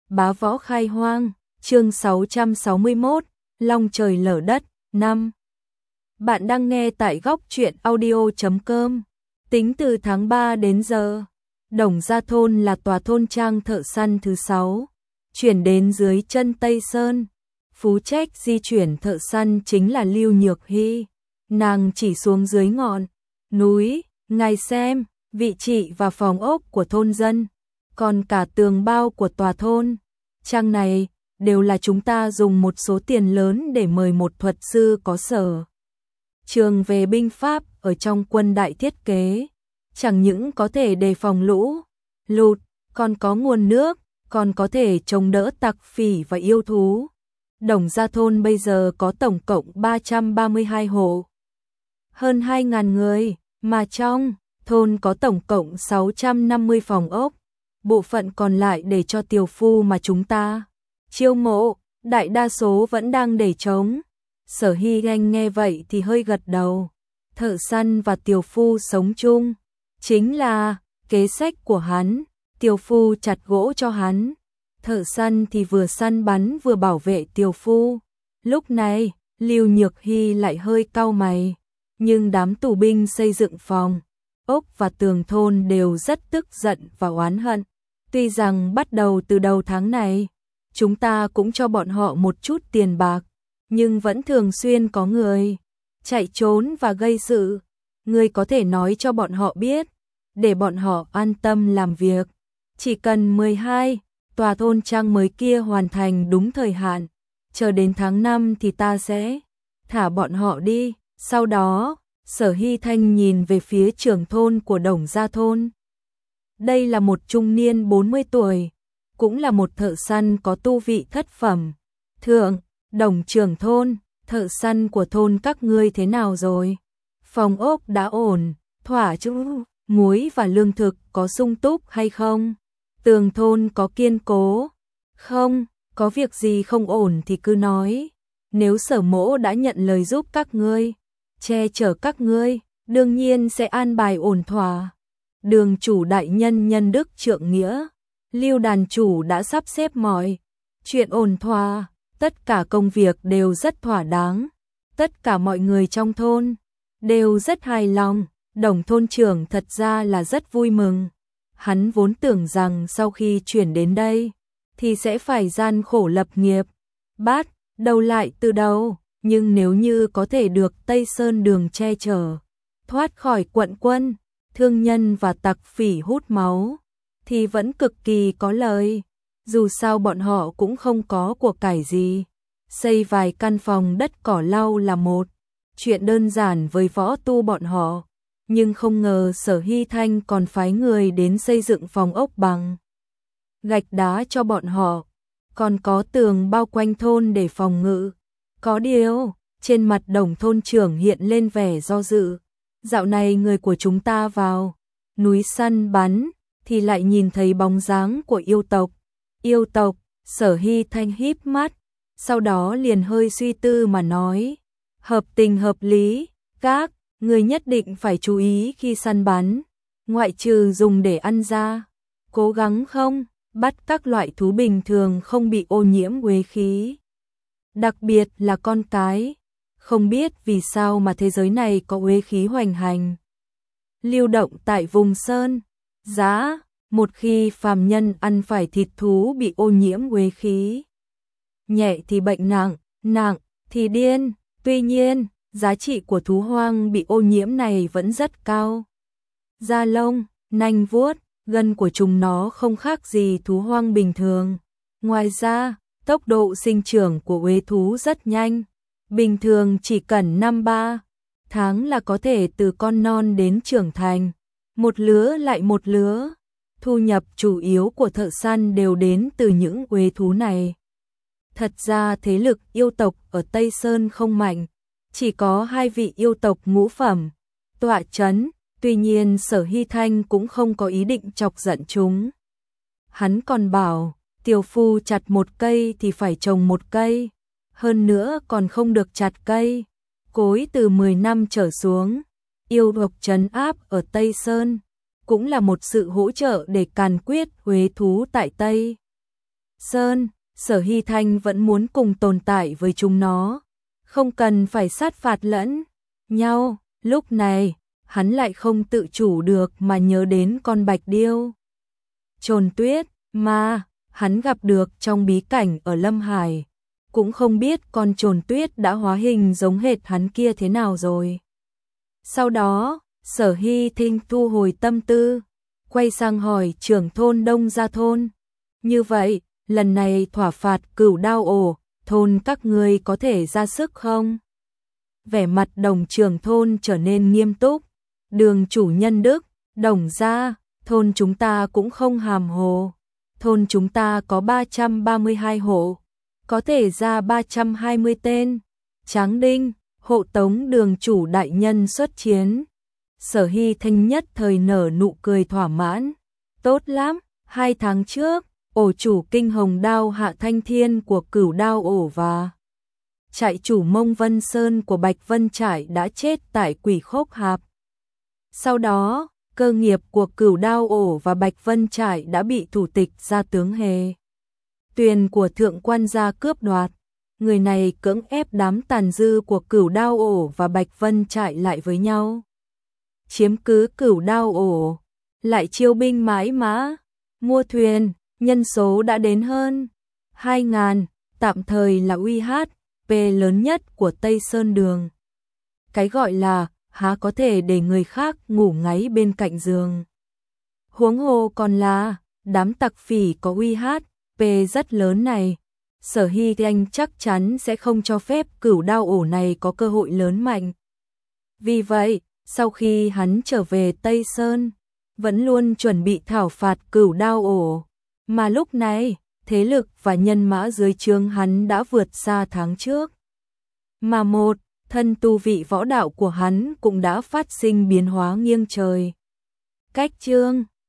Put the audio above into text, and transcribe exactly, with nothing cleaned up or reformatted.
Bá võ khai hoang, chương sáu trăm sáu mươi mốt, long trời lở đất, năm. Bạn đang nghe tại góc truyện audio chấm com. Tính từ tháng ba đến giờ, Đồng Gia Thôn là tòa thôn trang thợ săn thứ sáu, chuyển đến dưới chân Tây Sơn. Phú trách di chuyển thợ săn chính là Lưu Nhược Hy. Nàng chỉ xuống dưới ngọn núi, ngài xem, vị trí và phòng ốc của thôn dân, còn cả tường bao của tòa thôn trang này đều là chúng ta dùng một số tiền lớn để mời một thuật sư có sở trường về binh pháp ở trong quân đại thiết kế, chẳng những có thể đề phòng lũ lụt, còn có nguồn nước, còn có thể chống đỡ tặc phỉ và yêu thú. Đồng Gia Thôn bây giờ có tổng cộng ba trăm ba mươi hai hộ, hơn hai nghìn người, mà trong thôn có tổng cộng sáu trăm năm mươi phòng ốc. Bộ phận còn lại để cho tiểu phu mà chúng ta chiêu mộ, đại đa số vẫn đang để trống. Sở Hy Anh nghe vậy thì hơi gật đầu. Thợ săn và tiểu phu sống chung chính là kế sách của hắn. Tiểu phu chặt gỗ cho hắn, thợ săn thì vừa săn bắn vừa bảo vệ tiểu phu. Lúc này Lưu Nhược Hy lại hơi cau mày, nhưng đám tù binh xây dựng phòng ốc và tường thôn đều rất tức giận và oán hận. Tuy rằng bắt đầu từ đầu tháng này, chúng ta cũng cho bọn họ một chút tiền bạc, nhưng vẫn thường xuyên có người chạy trốn và gây sự. Ngươi có thể nói cho bọn họ biết, để bọn họ an tâm làm việc. Chỉ cần mười hai tòa thôn trang mới kia hoàn thành đúng thời hạn, chờ đến tháng năm thì ta sẽ thả bọn họ đi. Sau đó, Sở Hy Thanh nhìn về phía trưởng thôn của Đồng Gia Thôn. Đây là một trung niên bốn mươi tuổi, cũng là một thợ săn có tu vị thất phẩm. Thượng, Đồng trưởng thôn, thợ săn của thôn các ngươi thế nào rồi? Phòng ốc đã ổn, thỏa chứ? Muối và lương thực có sung túc hay không? Tường thôn có kiên cố không? Có việc gì không ổn thì cứ nói. Nếu Sở mỗ đã nhận lời giúp các ngươi, che chở các ngươi, đương nhiên sẽ an bài ổn thỏa. Đường chủ đại nhân nhân đức trượng nghĩa, Lưu đàn chủ đã sắp xếp mọi chuyện ổn thỏa, tất cả công việc đều rất thỏa đáng, tất cả mọi người trong thôn đều rất hài lòng. Đồng thôn trưởng thật ra là rất vui mừng. Hắn vốn tưởng rằng sau khi chuyển đến đây thì sẽ phải gian khổ lập nghiệp, bắt đầu lại từ đầu, nhưng nếu như có thể được Tây Sơn đường che chở, thoát khỏi quận quân, thương nhân và tặc phỉ hút máu, thì vẫn cực kỳ có lợi. Dù sao bọn họ cũng không có của cải gì, xây vài căn phòng đất cỏ lau là một chuyện đơn giản với võ tu bọn họ. Nhưng không ngờ Sở Hy Thanh còn phái người đến xây dựng phòng ốc bằng gạch đá cho bọn họ, còn có tường bao quanh thôn để phòng ngự. Có điều, trên mặt Đồng thôn trưởng hiện lên vẻ do dự. Dạo này người của chúng ta vào núi săn bắn thì lại nhìn thấy bóng dáng của yêu tộc. Yêu tộc? Sở Hy Thanh híp mắt, sau đó liền hơi suy tư mà nói, hợp tình hợp lý, các người nhất định phải chú ý khi săn bắn, ngoại trừ dùng để ăn ra, cố gắng không bắt các loại thú bình thường không bị ô nhiễm uế khí. Đặc biệt là con cái, không biết vì sao mà thế giới này có uế khí hoành hành, lưu động tại vùng sơn giá. Một khi phàm nhân ăn phải thịt thú bị ô nhiễm uế khí, nhẹ thì bệnh nặng, nặng thì điên. Tuy nhiên, giá trị của thú hoang bị ô nhiễm này vẫn rất cao. Da lông, nanh vuốt, gân của chúng nó không khác gì thú hoang bình thường. Ngoài ra, tốc độ sinh trưởng của uế thú rất nhanh. Bình thường chỉ cần năm ba tháng là có thể từ con non đến trưởng thành, một lứa lại một lứa. Thu nhập chủ yếu của thợ săn đều đến từ những uế thú này. Thật ra thế lực yêu tộc ở Tây Sơn không mạnh, chỉ có hai vị yêu tộc ngũ phẩm tọa chấn. Tuy nhiên Sở Hy Thanh cũng không có ý định chọc giận chúng. Hắn còn bảo, tiểu phu chặt một cây thì phải trồng một cây, hơn nữa còn không được chặt cây cối từ mười năm trở xuống. Yêu tộc trấn áp ở Tây Sơn cũng là một sự hỗ trợ để càn quyết uế thú tại Tây Sơn, Sở Hy Thanh vẫn muốn cùng tồn tại với chúng nó, không cần phải sát phạt lẫn nhau. Lúc này, hắn lại không tự chủ được mà nhớ đến con bạch điêu Trồn Tuyết mà hắn gặp được trong bí cảnh ở Lâm Hải. Cũng không biết con Trồn Tuyết đã hóa hình giống hệt hắn kia thế nào rồi. Sau đó, Sở Hy Thanh thu hồi tâm tư, quay sang hỏi trưởng thôn Đông Gia Thôn. Như vậy, lần này thỏa phạt Cửu Đao Ổ, thôn các ngươi có thể ra sức không? Vẻ mặt Đồng trưởng thôn trở nên nghiêm túc. Đường chủ nhân đức, Đồng gia, thôn chúng ta cũng không hàm hồ. Thôn chúng ta có ba trăm ba mươi hai hộ, có thể ra ba trăm hai mươi tên. Tráng Đinh, hộ tống đường chủ đại nhân xuất chiến. Sở Hy Thanh nhất thời nở nụ cười thỏa mãn. Tốt lắm, hai tháng trước, ổ chủ kinh hồng đao Hạ Thanh Thiên của Cửu Đao Ổ và trại chủ Mông Vân Sơn của Bạch Vân Trại đã chết tại Quỷ Khốc Hạp. Sau đó, cơ nghiệp của Cửu Đao Ổ và Bạch Vân Trại đã bị thủ tịch gia tướng Hề Tuyền của Thượng Quan gia cướp đoạt. Người này cưỡng ép đám tàn dư của Cửu Đao Ổ và Bạch Vân Trại lại với nhau, chiếm cứ Cửu Đao Ổ, lại chiêu binh mãi mã, mua thuyền, nhân số đã đến hơn hai ngàn, tạm thời là uy hát pê lớn nhất của Tây Sơn Đường. Cái gọi là há có thể để người khác ngủ ngáy bên cạnh giường. Huống hồ còn là đám tặc phỉ có uy hát pê rất lớn này. Sở Hy Thanh chắc chắn sẽ không cho phép Cửu Đao Ổ này có cơ hội lớn mạnh. Vì vậy, sau khi hắn trở về Tây Sơn, vẫn luôn chuẩn bị thảo phạt Cửu Đao Ổ. Mà lúc này, thế lực và nhân mã dưới trướng hắn đã vượt xa tháng trước. Mà một, thân tu vị võ đạo của hắn cũng đã phát sinh biến hóa nghiêng trời. Cách chương